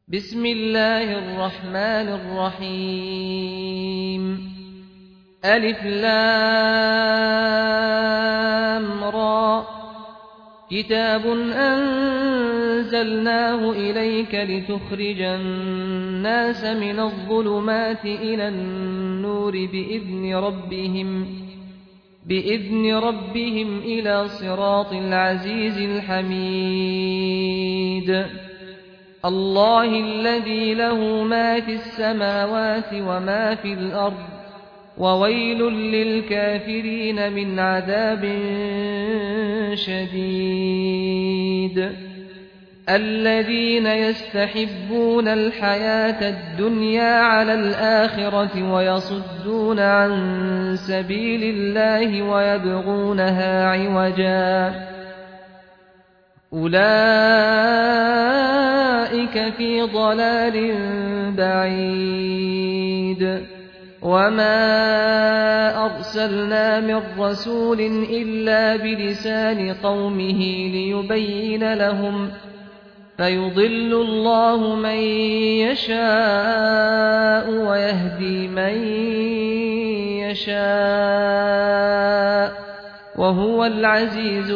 بسم الله الرحمن الرحيم ألف لام را كتاب أنزلناه إليك لتخرج الناس من الظلمات إلى النور بإذن ربهم إلى صراط العزيز الحميد الله الذي له ما في السماوات وما في الأرض وويل للكافرين من عذاب شديد الذين يستحبون الحياة الدنيا على الآخرة ويصدون عن سبيل الله ويبغونها عوجا أولئك في ضلال بعيد وما أرسلنا من رسول إلا بلسان قومه ليبين لهم فيضل الله من يشاء ويهدي من يشاء وهو العزيز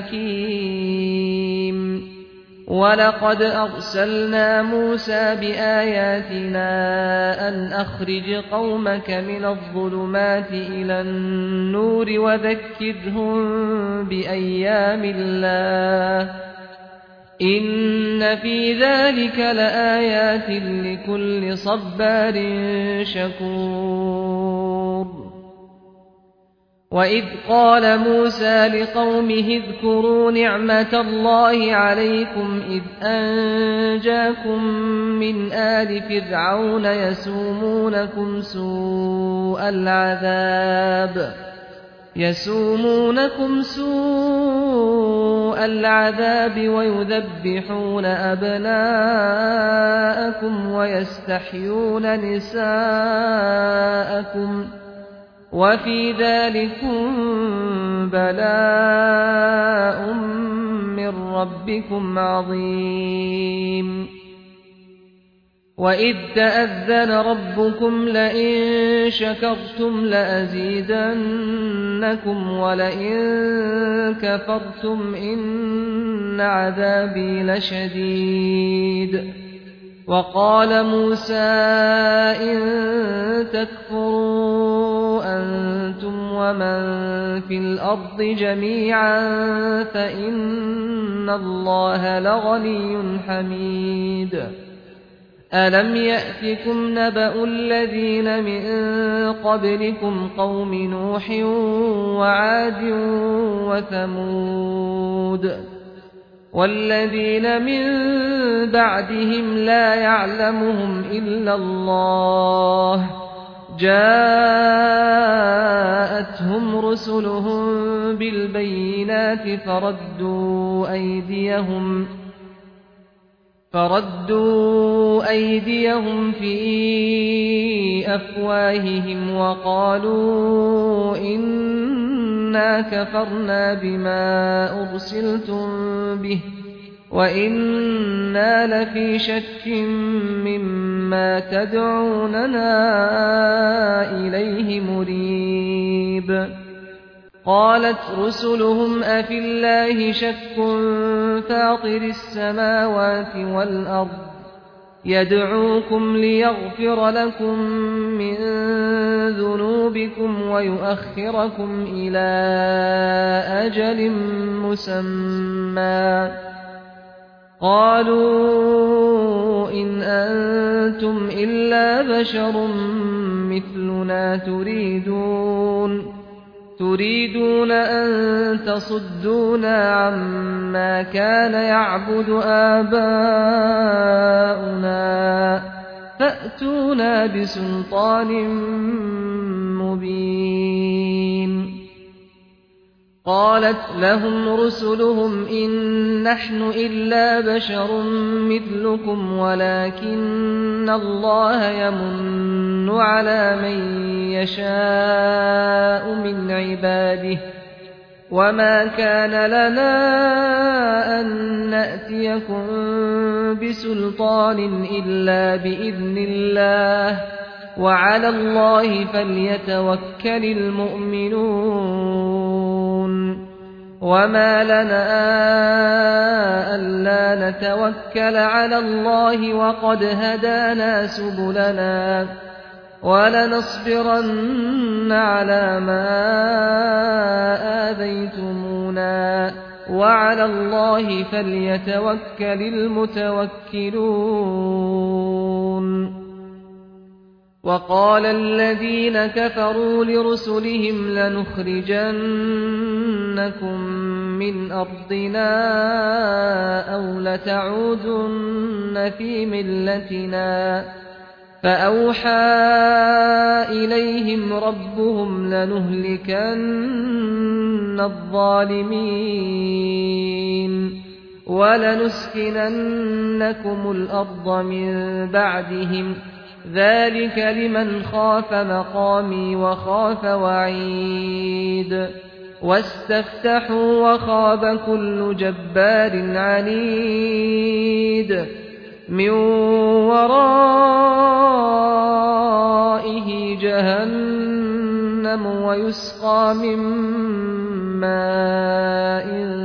الحكيم ولقد أرسلنا موسى بآياتنا أن أخرج قومك من الظلمات إلى النور وذكرهم بأيام الله إن في ذلك لآيات لكل صبار شكور وإذ قال موسى لقومه اذكروا نعمة الله عليكم إذ أنجاكم من آل فرعون يسومونكم سوء العذاب ويذبحون أبناءكم ويستحيون نساءكم وفي ذلكم بلاء من ربكم عظيم وإذ تأذن ربكم لئن شكرتم لأزيدنكم ولئن كفرتم إن عذابي لشديد وقال موسى إن تكفروا أنتم ومن في الأرض جميعا فإن الله لغني حميد ألم يأتكم نبأ الذين من قبلكم قوم نوح وعاد وثمود والذين من بعدهم لا يعلمهم إلا الله جاءتهم رسلهم بالبينات فردوا أيديهم في أفواههم وقالوا إنا كفرنا بما أرسلتم به وإنا لفي شك مما تدعوننا إليه مريب قالت رسلهم أفي الله شك فاطر السماوات والأرض يدعوكم ليغفر لكم من ذنوبكم ويؤخركم إلى أجل مسمى قالوا إن أنتم إلا بشر مثلنا تريدون أن تصدونا عما كان يعبد آباؤنا فأتونا بسلطان مبين قالت لهم رسلهم إن نحن إلا بشر مثلكم ولكن الله يمن على من يشاء من عباده وما كان لنا أن نأتيكم بسلطان إلا بإذن الله وعلى الله فليتوكل المؤمنون وما لنا ألا نتوكل على الله وقد هدانا سبلنا ولنصبرن على ما آذيتمونا وعلى الله فليتوكل المتوكلون وقال الذين كفروا لرسلهم لنخرجنكم من أرضنا أو لتعودن في ملتنا فأوحى إليهم ربهم لنهلكن الظالمين ولنسكننكم الأرض من بعدهم ذلك لمن خاف مقامي وخاف وعيد واستفتحوا وخاب كل جبار عنيد من ورائه جهنم ويسقى من ماء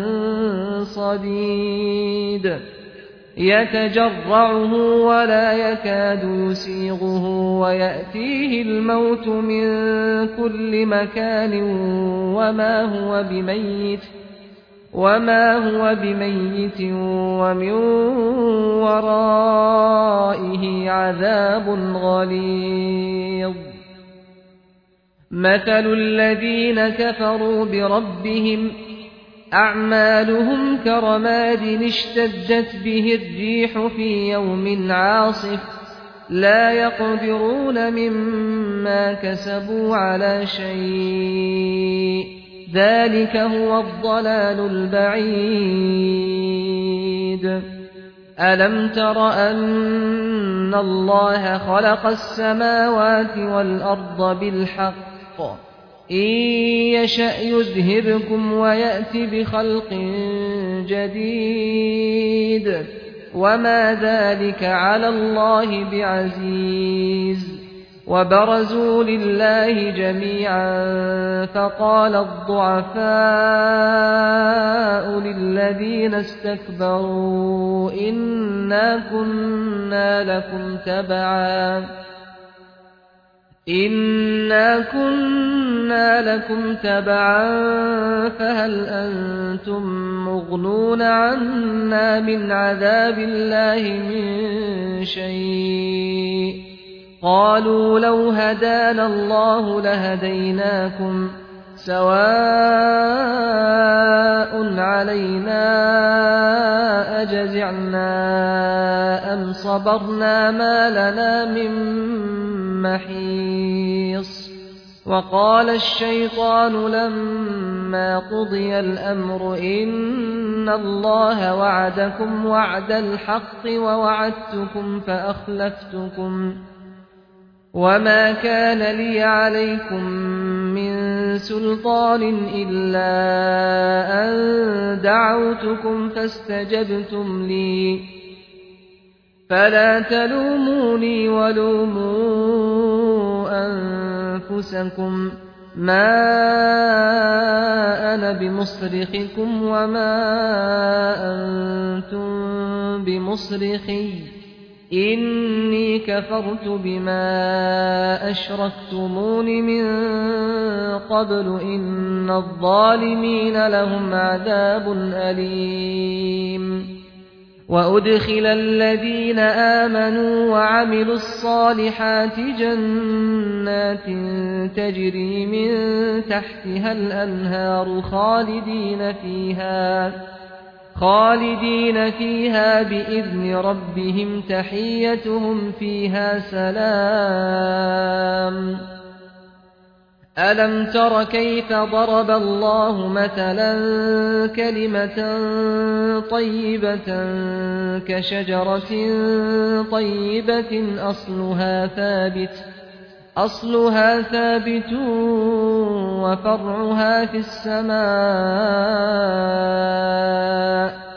صديد يتجرعه ولا يكاد يسيغه ويأتيه الموت من كل مكان وما هو بميت ومن ورائه عذاب غليظ مثل الذين كفروا بربهم أعمالهم كرماد اشتدت به الريح في يوم عاصف لا يقدرون مما كسبوا على شيء ذلك هو الضلال البعيد ألم تر أن الله خلق السماوات والأرض بالحق إن يشأ يذهبكم ويأت بخلق جديد وما ذلك على الله بعزيز وبرزوا لله جميعا فقال الضعفاء للذين استكبروا إنا كنا لكم تبعا فهل أنتم مغنون عنا من عذاب الله من شيء قالوا لو هدانا الله لهديناكم سواء علينا أجزعنا أم صبرنا ما لنا من محيص وقال الشيطان لما قضي الأمر إن الله وعدكم وعد الحق ووعدتكم فأخلفتكم وما كان لي عليكم من سلطان إلا أن دعوتكم فاستجبتم لي فلا تلوموني ولوموا أنفسكم ما أنا بمصرخكم وما أنتم بمصرخي إني كفرت بما أشركتمون من قبل إن الظالمين لهم عذاب أليم وأدخل الذين آمنوا وعملوا الصالحات جنات تجري من تحتها الأنهار خالدين فيها بإذن ربهم تحيتهم فيها سلام ألم تر كيف ضرب الله مثلا كلمة طيبة كشجرة طيبة أصلها ثابت وفرعها في السماء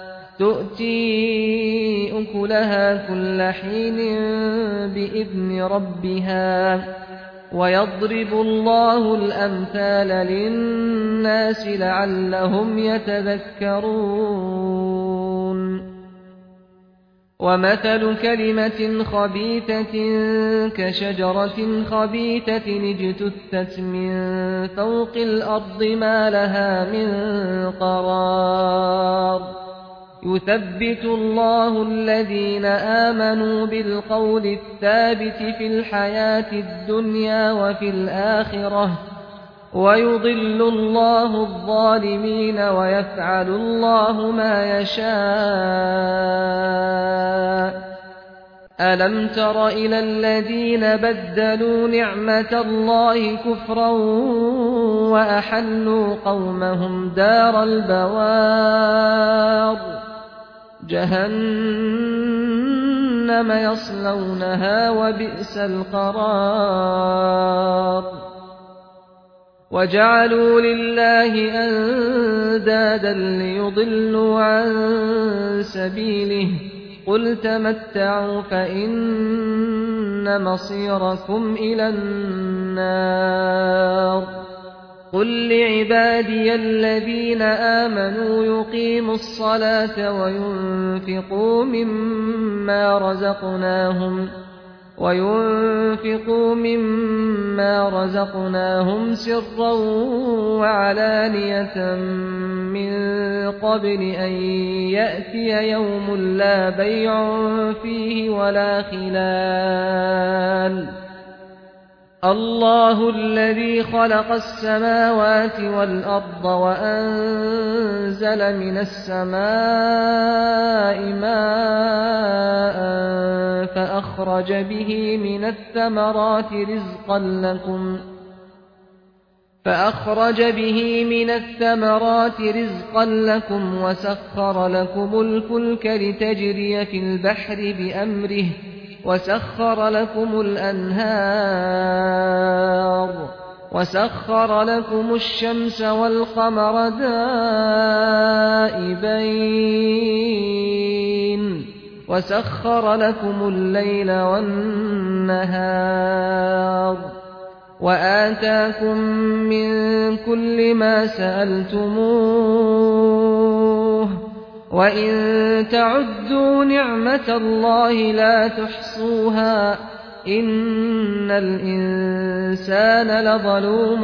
تؤتي أكلها كل حين بإذن ربها ويضرب الله الأمثال للناس لعلهم يتذكرون ومثل كلمة خبيثة كشجرة خبيثة اجتثت من فوق الأرض ما لها من قرار يثبت الله الذين آمنوا بالقول الثابت في الحياة الدنيا وفي الآخرة ويضل الله الظالمين ويفعل الله ما يشاء ألم تر إلى الذين بدلوا نعمة الله كفرا وأحلوا قومهم دار البوار جهنم يصلونها وبئس القرار وجعلوا لله أندادا ليضلوا عن سبيله قل تمتعوا فإن مصيركم إلى النار قل لعبادي الذين آمنوا يقيموا الصلاة وينفقوا مما رزقناهم سرا وعلانية من قبل أن يأتي يوم لا بيع فيه ولا خلال الله الذي خلق السماوات والأرض وأنزل من السماء ماء فأخرج به من الثمرات رزقا لكم وسخر لكم الفلك لتجري في البحر بأمره وسخر لكم الأنهار وسخر لكم الشمس والقمر دائبين وسخر لكم الليل والنهار وآتاكم من كل ما سألتموه وإن تعدوا نعمة الله لا تحصوها إن الإنسان لظلوم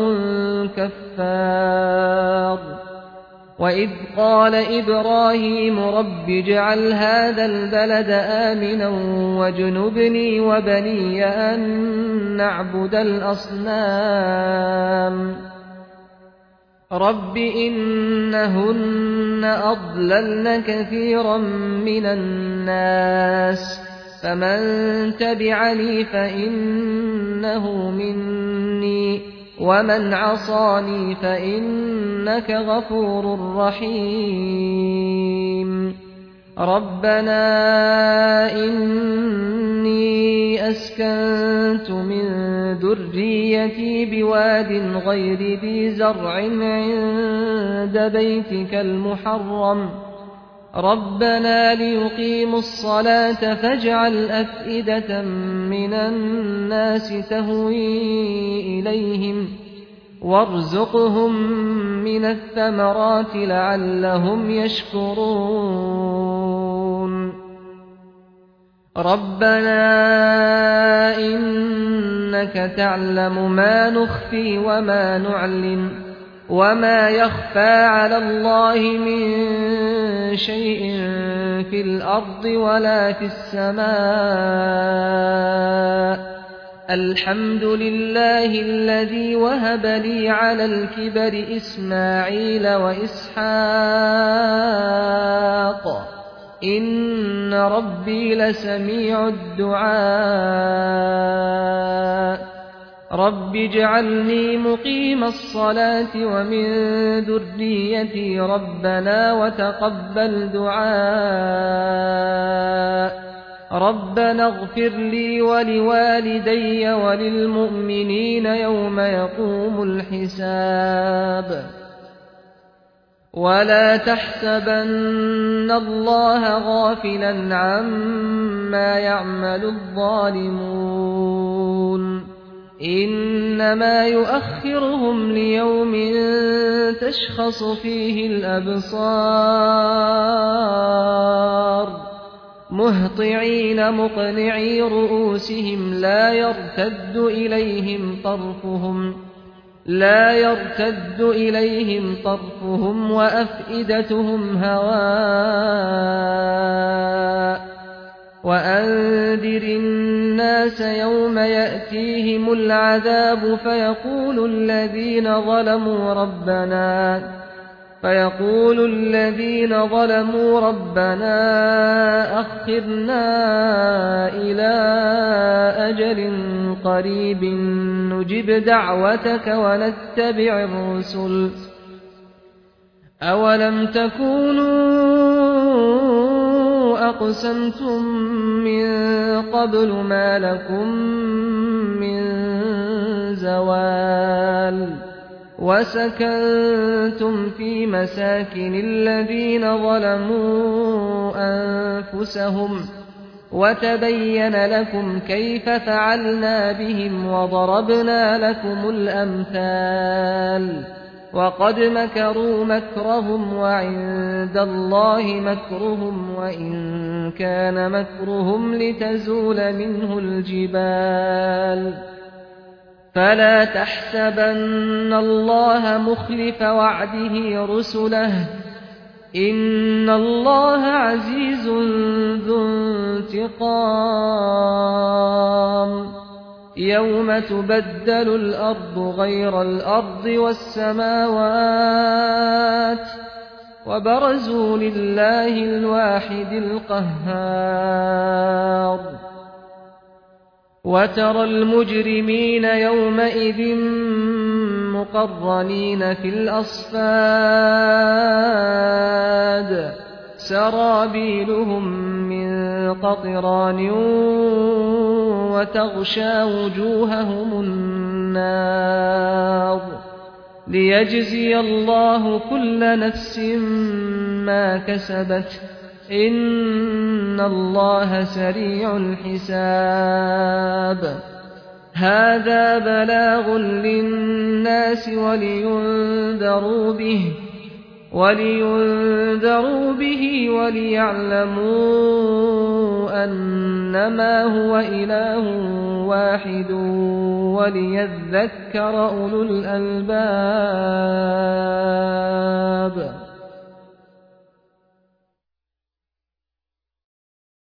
كفار وإذ قال إبراهيم رب اجعل هذا البلد آمنا واجنبني وبني أن نعبد الأصنام رب إنهن أضللن كثيرا من الناس فمن تبعني فإنه مني ومن عصاني فإنك غفور رحيم ربنا إني أسكنت من ذريتي بواد غير ذي زرع عند بيتك المحرم ربنا ليقيموا الصلاة فاجعل أفئدة من الناس تهوي إليهم وارزقهم من الثمرات لعلهم يشكرون ربنا إنك تعلم ما نخفي وما نعلن وما يخفى على الله من شيء في الأرض ولا في السماء الحمد لله الذي وهب لي على الكبر إسماعيل وإسحاق إن ربي لسميع الدعاء رب اجعلني مقيم الصلاة ومن ذريتي ربنا وتقبل دعاء ربنا اغفر لي ولوالدي وللمؤمنين يوم يقوم الحساب ولا تحسبن الله غافلا عما يعمل الظالمون إنما يؤخرهم ليوم تشخص فيه الأبصار مهطعين مقنعي رؤوسهم لا يرتد إليهم طرفهم وأفئدتهم هواء وأنذر الناس يوم يأتيهم العذاب فيقول الذين ظلموا ربنا أخرنا إلى أجل قريب نجب دعوتك ونتبع الرسل أولم تكونوا أقسمتم من قبل ما لكم من زوال وسكنتم في مساكن الذين ظلموا أنفسهم وتبين لكم كيف فعلنا بهم وضربنا لكم الأمثال وقد مكروا مكرهم وعند الله مكرهم وإن كان مكرهم لتزول منه الجبال فلا تحسبن الله مخلف وعده رسله إن الله عزيز ذو انتقام يوم تبدل الأرض غير الأرض والسماوات وبرزوا لله الواحد القهار وترى المجرمين يومئذ مقرنين في الأصفاد سرابيلهم من قطران وتغشى وجوههم النار ليجزي الله كل نفس ما كسبت إن الله سريع الحساب هذا بلاغ للناس ولينذروا به وليعلموا أنما هو إله واحد وليذكر أولو الألباب